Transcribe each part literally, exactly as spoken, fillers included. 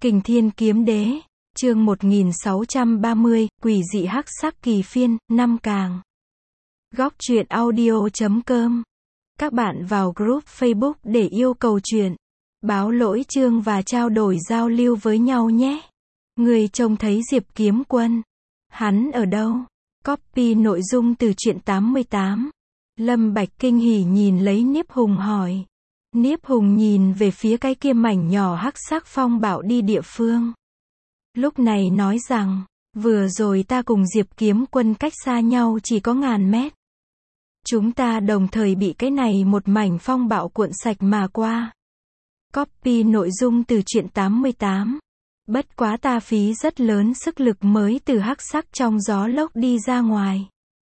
Kình Thiên Kiếm Đế, chương một nghìn sáu trăm ba mươi, Quỷ dị hắc sắc kỳ phiên, năm càng. Góc truyện audio chấm com. Các bạn vào group Facebook để yêu cầu truyện, báo lỗi chương và trao đổi giao lưu với nhau nhé. Người trông thấy Diệp Kiếm Quân. Hắn ở đâu? Copy nội dung từ truyện tám mươi tám. Lâm Bạch kinh hỉ nhìn lấy Niếp Hùng hỏi. Niếp Hùng nhìn về phía cái kia mảnh nhỏ hắc sắc phong bạo đi địa phương. Lúc này nói rằng, vừa rồi ta cùng Diệp Kiếm Quân cách xa nhau chỉ có ngàn mét. Chúng ta đồng thời bị cái này một mảnh phong bạo cuộn sạch mà qua. Copy nội dung từ truyện tám mươi tám. Bất quá ta phí rất lớn sức lực mới từ hắc sắc trong gió lốc đi ra ngoài.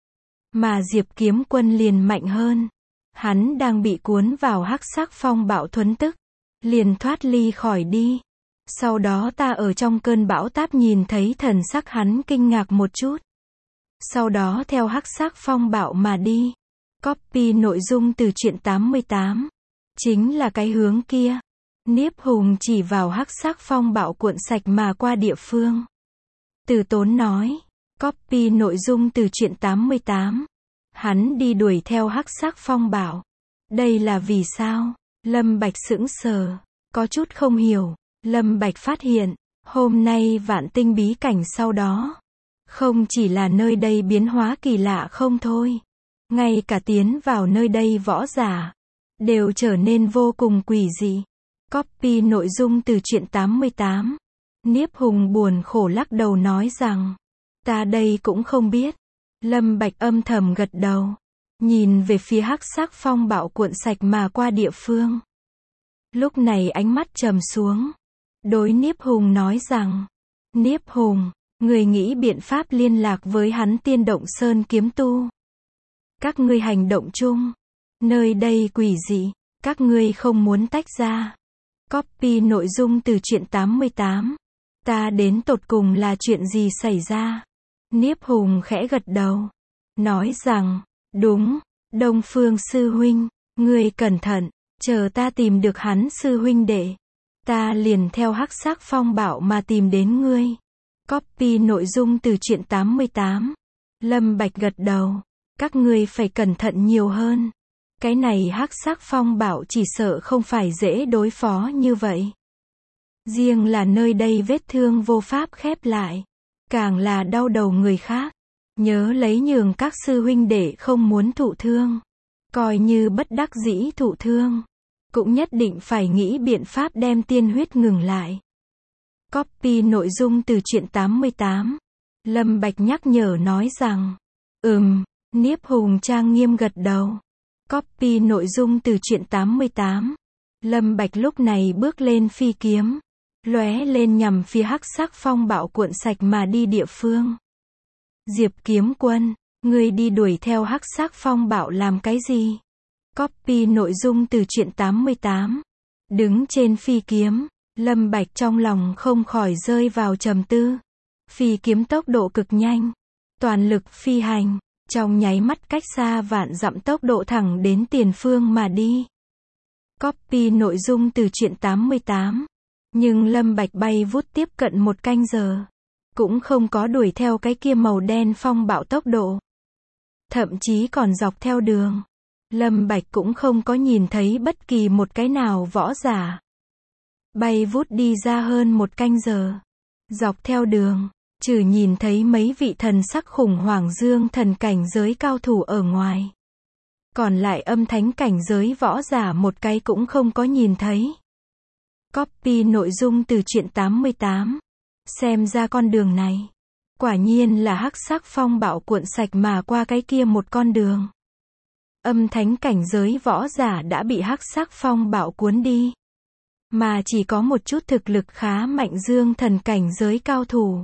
Mà Diệp Kiếm Quân liền mạnh hơn. Hắn đang bị cuốn vào hắc sắc phong bạo thuấn tức. Liền thoát ly khỏi đi. Sau đó ta ở trong cơn bão táp nhìn thấy thần sắc hắn kinh ngạc một chút. Sau đó theo hắc sắc phong bạo mà đi. Copy nội dung từ truyện tám mươi tám. Chính là cái hướng kia. Niếp Hùng chỉ vào hắc sắc phong bạo cuộn sạch mà qua địa phương. Từ Tốn nói. Copy nội dung từ truyện tám mươi tám. Hắn đi đuổi theo hắc sắc phong bạo. Đây là vì sao? Lâm Bạch sững sờ. Có chút không hiểu. Lâm Bạch phát hiện. Hôm nay vạn tinh bí cảnh sau đó. Không chỉ là nơi đây biến hóa kỳ lạ không thôi. Ngay cả tiến vào nơi đây võ giả. Đều trở nên vô cùng quỷ dị. Copy nội dung từ truyện tám mươi tám. Niếp Hùng buồn khổ lắc đầu nói rằng. Ta đây cũng không biết. Lâm Bạch âm thầm gật đầu. Nhìn về phía hắc sắc phong bạo cuộn sạch mà qua địa phương. Lúc này ánh mắt trầm xuống. Đối Niếp Hùng nói rằng. Niếp Hùng, người nghĩ biện pháp liên lạc với hắn Tiên Động Sơn kiếm tu. Các ngươi hành động chung. Nơi đây quỷ dị. Các ngươi không muốn tách ra. Copy nội dung từ truyện tám mươi tám. Ta đến tột cùng là chuyện gì xảy ra? Niếp Hùng khẽ gật đầu. Nói rằng, đúng, Đông Phương sư huynh, ngươi cẩn thận, chờ ta tìm được hắn sư huynh đệ. Ta liền theo hắc sắc phong bạo mà tìm đến ngươi. Copy nội dung từ truyện tám mươi tám. Lâm Bạch gật đầu. Các ngươi phải cẩn thận nhiều hơn. Cái này hắc sắc phong bạo chỉ sợ không phải dễ đối phó như vậy. Riêng là nơi đây vết thương vô pháp khép lại. Càng là đau đầu người khác. Nhớ lấy nhường các sư huynh đệ không muốn thụ thương. Coi như bất đắc dĩ thụ thương. Cũng nhất định phải nghĩ biện pháp đem tiên huyết ngừng lại. Copy nội dung từ truyện tám mươi tám. Lâm Bạch nhắc nhở nói rằng. Ừm, Niếp Hùng trang nghiêm gật đầu. Copy nội dung từ truyện tám mươi tám. Lâm Bạch lúc này bước lên phi kiếm. Lóe lên nhằm phía hắc sắc phong bạo cuộn sạch mà đi địa phương. Diệp Kiếm Quân, ngươi đi đuổi theo hắc sắc phong bạo làm cái gì? Copy nội dung từ truyện tám mươi tám. Đứng trên phi kiếm, Lâm Bạch trong lòng không khỏi rơi vào trầm tư. Phi kiếm tốc độ cực nhanh, toàn lực phi hành, trong nháy mắt cách xa vạn dặm tốc độ thẳng đến tiền phương mà đi. Copy nội dung từ truyện tám mươi tám. Nhưng Lâm Bạch bay vút tiếp cận một canh giờ. Cũng không có đuổi theo cái kia màu đen phong bạo tốc độ. Thậm chí còn dọc theo đường. Lâm Bạch cũng không có nhìn thấy bất kỳ một cái nào võ giả. Bay vút đi ra hơn một canh giờ. Dọc theo đường, trừ nhìn thấy mấy vị thần sắc khủng hoảng dương thần cảnh giới cao thủ ở ngoài. Còn lại âm thánh cảnh giới võ giả một cái cũng không có nhìn thấy. Copy nội dung từ truyện tám mươi tám. Xem ra con đường này. Quả nhiên là hắc sắc phong bạo cuộn sạch mà qua cái kia một con đường. Âm thánh cảnh giới võ giả đã bị hắc sắc phong bạo cuốn đi. Mà chỉ có một chút thực lực khá mạnh dương thần cảnh giới cao thủ.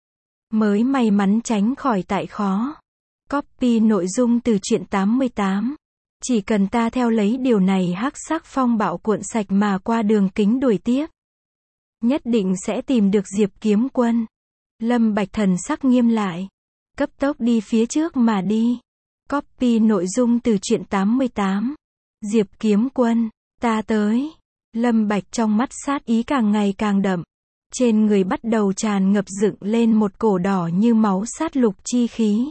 Mới may mắn tránh khỏi tại khó. Copy nội dung từ truyện tám mươi tám. Chỉ cần ta theo lấy điều này hắc sắc phong bạo cuộn sạch mà qua đường kính đuổi tiếp. Nhất định sẽ tìm được Diệp Kiếm Quân. Lâm Bạch thần sắc nghiêm lại. Cấp tốc đi phía trước mà đi. Copy nội dung từ truyện tám mươi tám. Diệp Kiếm Quân, ta tới. Lâm Bạch trong mắt sát ý càng ngày càng đậm. Trên người bắt đầu tràn ngập dựng lên một cổ đỏ như máu sát lục chi khí.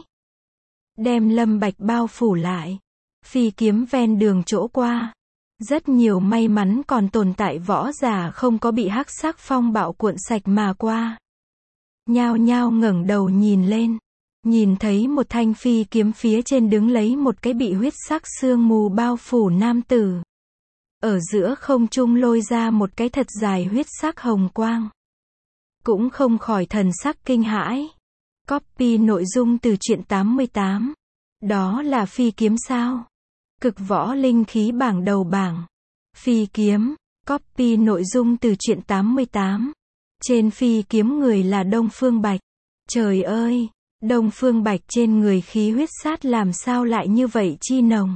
Đem Lâm Bạch bao phủ lại. Phi kiếm ven đường chỗ qua. Rất nhiều may mắn còn tồn tại võ giả không có bị hắc sắc phong bạo cuộn sạch mà qua. Nhao nhao ngẩng đầu nhìn lên. Nhìn thấy một thanh phi kiếm phía trên đứng lấy một cái bị huyết sắc sương mù bao phủ nam tử. Ở giữa không trung lôi ra một cái thật dài huyết sắc hồng quang. Cũng không khỏi thần sắc kinh hãi. Copy nội dung từ truyện tám mươi tám. Đó là phi kiếm sao? Cực võ linh khí bảng đầu bảng. Phi kiếm. Copy nội dung từ truyện tám mươi tám. Trên phi kiếm người là Đông Phương Bạch. Trời ơi! Đông Phương Bạch trên người khí huyết sát làm sao lại như vậy chi nồng.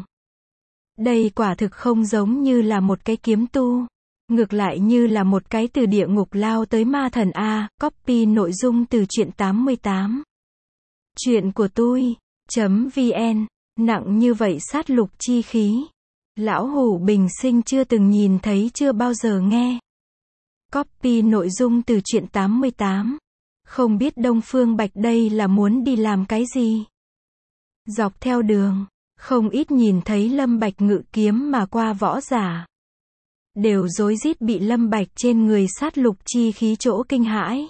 Đây quả thực không giống như là một cái kiếm tu. Ngược lại như là một cái từ địa ngục lao tới ma thần A. Copy nội dung từ truyện tám mươi tám. Chuyện của tôi. .vn. Nặng như vậy sát lục chi khí. Lão hủ bình sinh chưa từng nhìn thấy, chưa bao giờ nghe. Copy nội dung từ truyện tám mươi tám. Không biết Đông Phương Bạch đây là muốn đi làm cái gì? Dọc theo đường, không ít nhìn thấy Lâm Bạch ngự kiếm mà qua võ giả. Đều rối rít bị Lâm Bạch trên người sát lục chi khí chỗ kinh hãi.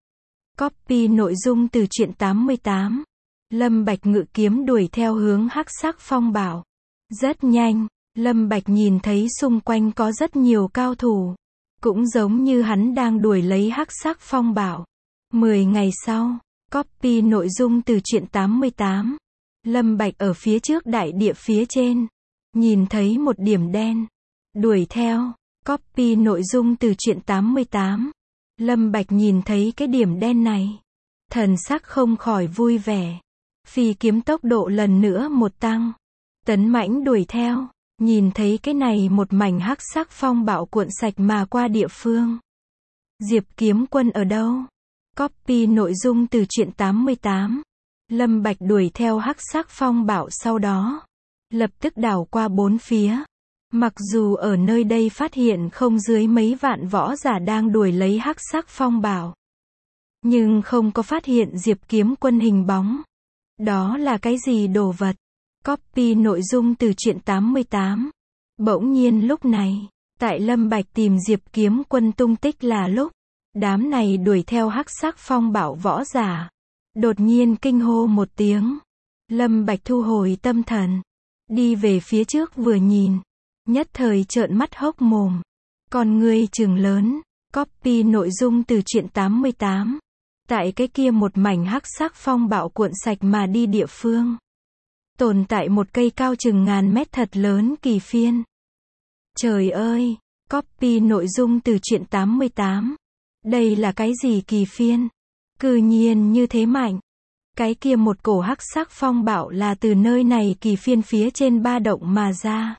Copy nội dung từ truyện tám mươi tám. Lâm Bạch ngự kiếm đuổi theo hướng hắc sắc phong bạo. Rất nhanh, Lâm Bạch nhìn thấy xung quanh có rất nhiều cao thủ. Cũng giống như hắn đang đuổi lấy hắc sắc phong bạo. Mười ngày sau, copy nội dung từ truyện tám mươi tám. Lâm Bạch ở phía trước đại địa phía trên. Nhìn thấy một điểm đen. Đuổi theo. Copy nội dung từ truyện tám mươi tám. Lâm Bạch nhìn thấy cái điểm đen này. Thần sắc không khỏi vui vẻ. Phi kiếm tốc độ lần nữa một tăng. Tấn mãnh đuổi theo. Nhìn thấy cái này một mảnh hắc sắc phong bạo cuộn sạch mà qua địa phương. Diệp Kiếm Quân ở đâu? Copy nội dung từ truyện tám mươi tám. Lâm Bạch đuổi theo hắc sắc phong bạo sau đó. Lập tức đảo qua bốn phía. Mặc dù ở nơi đây phát hiện không dưới mấy vạn võ giả đang đuổi lấy hắc sắc phong bạo. Nhưng không có phát hiện Diệp Kiếm Quân hình bóng. Đó là cái gì đồ vật? Copy nội dung từ truyện tám mươi tám. Bỗng nhiên lúc này, tại Lâm Bạch tìm Diệp Kiếm Quân tung tích là lúc, đám này đuổi theo hắc sắc phong bạo võ giả. Đột nhiên kinh hô một tiếng. Lâm Bạch thu hồi tâm thần. Đi về phía trước vừa nhìn. Nhất thời trợn mắt hốc mồm. Con ngươi trừng lớn. Copy nội dung từ truyện tám mươi tám. Tại cái kia một mảnh hắc sắc phong bạo cuộn sạch mà đi địa phương. Tồn tại một cây cao chừng ngàn mét thật lớn kỳ phiên. Trời ơi! Copy nội dung từ truyện tám mươi tám. Đây là cái gì kỳ phiên? Cư nhiên như thế mạnh. Cái kia một cổ hắc sắc phong bạo là từ nơi này kỳ phiên phía trên ba động mà ra.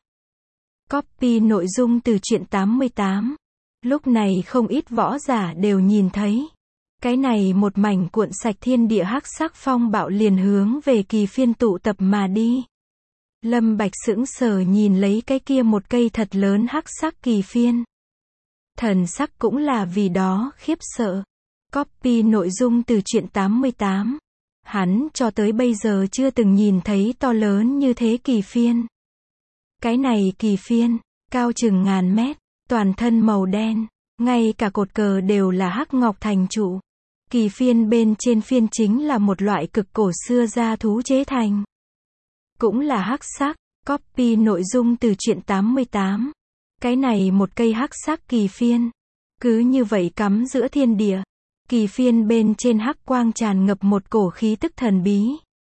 Copy nội dung từ truyện tám mươi tám. Lúc này không ít võ giả đều nhìn thấy. Cái này một mảnh cuộn sạch thiên địa hắc sắc phong bạo liền hướng về kỳ phiên tụ tập mà đi. Lâm Bạch sững sờ nhìn lấy cái kia một cây thật lớn hắc sắc kỳ phiên. Thần sắc cũng là vì đó khiếp sợ. Copy nội dung từ truyện tám mươi tám. Hắn cho tới bây giờ chưa từng nhìn thấy to lớn như thế kỳ phiên. Cái này kỳ phiên, cao chừng ngàn mét, toàn thân màu đen, ngay cả cột cờ đều là hắc ngọc thành trụ. Kỳ phiên bên trên phiên chính là một loại cực cổ xưa gia thú chế thành. Cũng là hắc sắc. Copy nội dung từ truyện tám mươi tám. Cái này một cây hắc sắc kỳ phiên. Cứ như vậy cắm giữa thiên địa. Kỳ phiên bên trên hắc quang tràn ngập một cổ khí tức thần bí.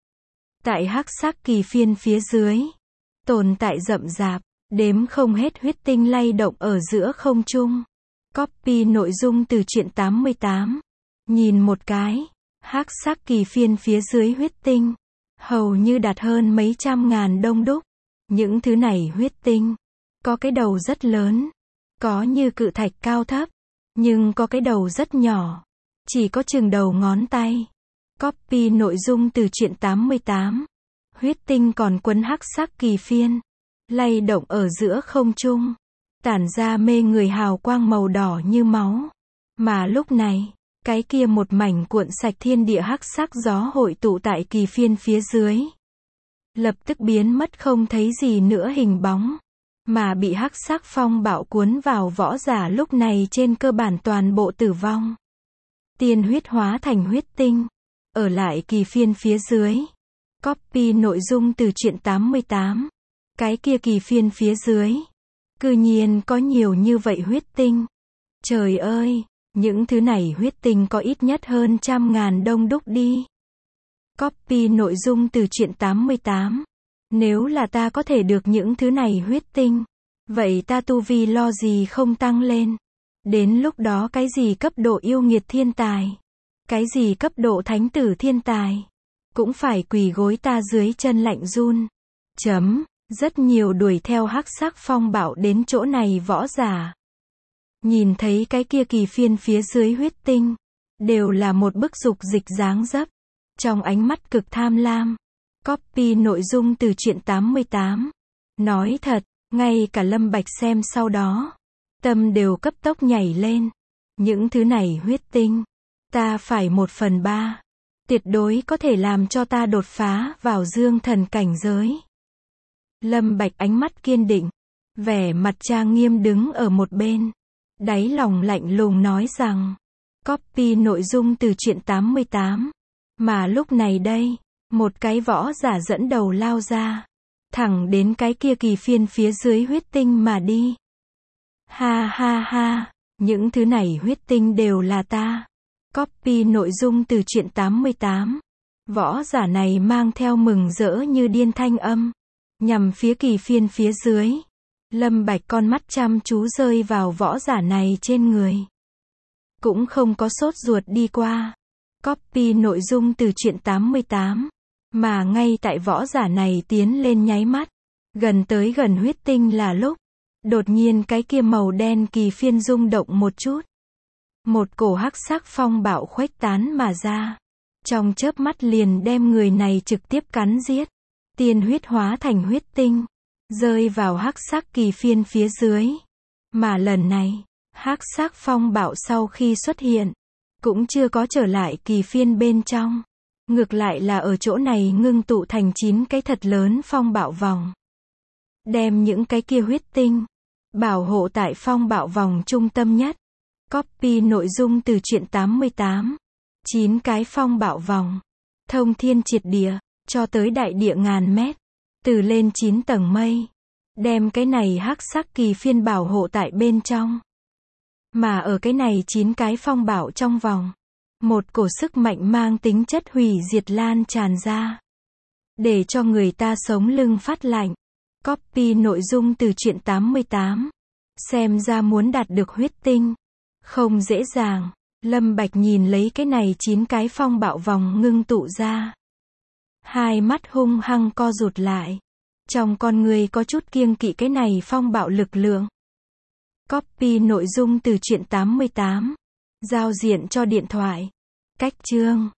Tại hắc sắc kỳ phiên phía dưới. Tồn tại rậm rạp. Đếm không hết huyết tinh lay động ở giữa không trung. Copy nội dung từ truyện tám mươi tám. Nhìn một cái. Hắc sắc kỳ phiên phía dưới huyết tinh. Hầu như đạt hơn mấy trăm ngàn đông đúc. Những thứ này huyết tinh. Có cái đầu rất lớn. Có như cự thạch cao thấp. Nhưng có cái đầu rất nhỏ. Chỉ có chừng đầu ngón tay. Copy nội dung từ truyện tám mươi tám. Huyết tinh còn quấn hắc sắc kỳ phiên. Lay động ở giữa không trung. Tản ra mê người hào quang màu đỏ như máu. Mà lúc này, cái kia một mảnh cuộn sạch thiên địa hắc sắc gió hội tụ tại kỳ phiên phía dưới. Lập tức biến mất không thấy gì nữa hình bóng. Mà bị hắc sắc phong bạo cuốn vào võ giả lúc này trên cơ bản toàn bộ tử vong. Tiên huyết hóa thành huyết tinh. Ở lại kỳ phiên phía dưới. Copy nội dung từ truyện tám mươi tám. Cái kia kỳ phiên phía dưới. Cư nhiên có nhiều như vậy huyết tinh. Trời ơi, những thứ này huyết tinh có ít nhất hơn trăm ngàn đông đúc đi. Copy nội dung từ truyện tám mươi tám. Nếu là ta có thể được những thứ này huyết tinh, vậy ta tu vi lo gì không tăng lên. Đến lúc đó cái gì cấp độ yêu nghiệt thiên tài, cái gì cấp độ thánh tử thiên tài, cũng phải quỳ gối ta dưới chân lạnh run. Chấm, rất nhiều đuổi theo hắc sắc phong bạo đến chỗ này võ giả. Nhìn thấy cái kia kỳ phiên phía dưới huyết tinh, đều là một bức dục dịch dáng dấp, trong ánh mắt cực tham lam. Copy nội dung từ truyện tám mươi tám. Nói thật, ngay cả Lâm Bạch xem sau đó, tâm đều cấp tốc nhảy lên. Những thứ này huyết tinh, ta phải một phần ba. Tuyệt đối có thể làm cho ta đột phá vào dương thần cảnh giới. Lâm Bạch ánh mắt kiên định, vẻ mặt trang nghiêm đứng ở một bên. Đáy lòng lạnh lùng nói rằng, copy nội dung từ truyện tám mươi tám. Mà lúc này đây, một cái võ giả dẫn đầu lao ra, thẳng đến cái kia kỳ phiên phía dưới huyết tinh mà đi. Ha ha ha, những thứ này huyết tinh đều là ta. Copy nội dung từ truyện tám mươi tám. Võ giả này mang theo mừng rỡ như điên thanh âm, nhằm phía kỳ phiên phía dưới. Lâm Bạch con mắt chăm chú rơi vào võ giả này trên người. Cũng không có sốt ruột đi qua. Copy nội dung từ truyện tám mươi tám. Mà ngay tại võ giả này tiến lên nháy mắt, gần tới gần huyết tinh là lúc, đột nhiên cái kia màu đen kỳ phiên rung động một chút. Một cổ hắc sắc phong bạo khuếch tán mà ra. Trong chớp mắt liền đem người này trực tiếp cắn giết. Tiên huyết hóa thành huyết tinh, rơi vào hắc sắc kỳ phiên phía dưới. Mà lần này, hắc sắc phong bạo sau khi xuất hiện, cũng chưa có trở lại kỳ phiên bên trong. Ngược lại là ở chỗ này ngưng tụ thành chín cái thật lớn phong bạo vòng. Đem những cái kia huyết tinh, bảo hộ tại phong bạo vòng trung tâm nhất. Copy nội dung từ truyện tám mươi tám. chín cái phong bạo vòng. Thông thiên triệt địa, cho tới đại địa ngàn mét. Từ lên chín tầng mây. Đem cái này hắc sắc kỳ phiên bảo hộ tại bên trong. Mà ở cái này chín cái phong bạo trong vòng, một cổ sức mạnh mang tính chất hủy diệt lan tràn ra. Để cho người ta sống lưng phát lạnh. Copy nội dung từ truyện tám mươi tám. Xem ra muốn đạt được huyết tinh không dễ dàng. Lâm Bạch nhìn lấy cái này chín cái phong bạo vòng ngưng tụ ra. Hai mắt hung hăng co rụt lại. Trong con người có chút kiêng kỵ cái này phong bạo lực lượng. Copy nội dung từ truyện tám mươi tám. Giao diện cho điện thoại. Cách chương.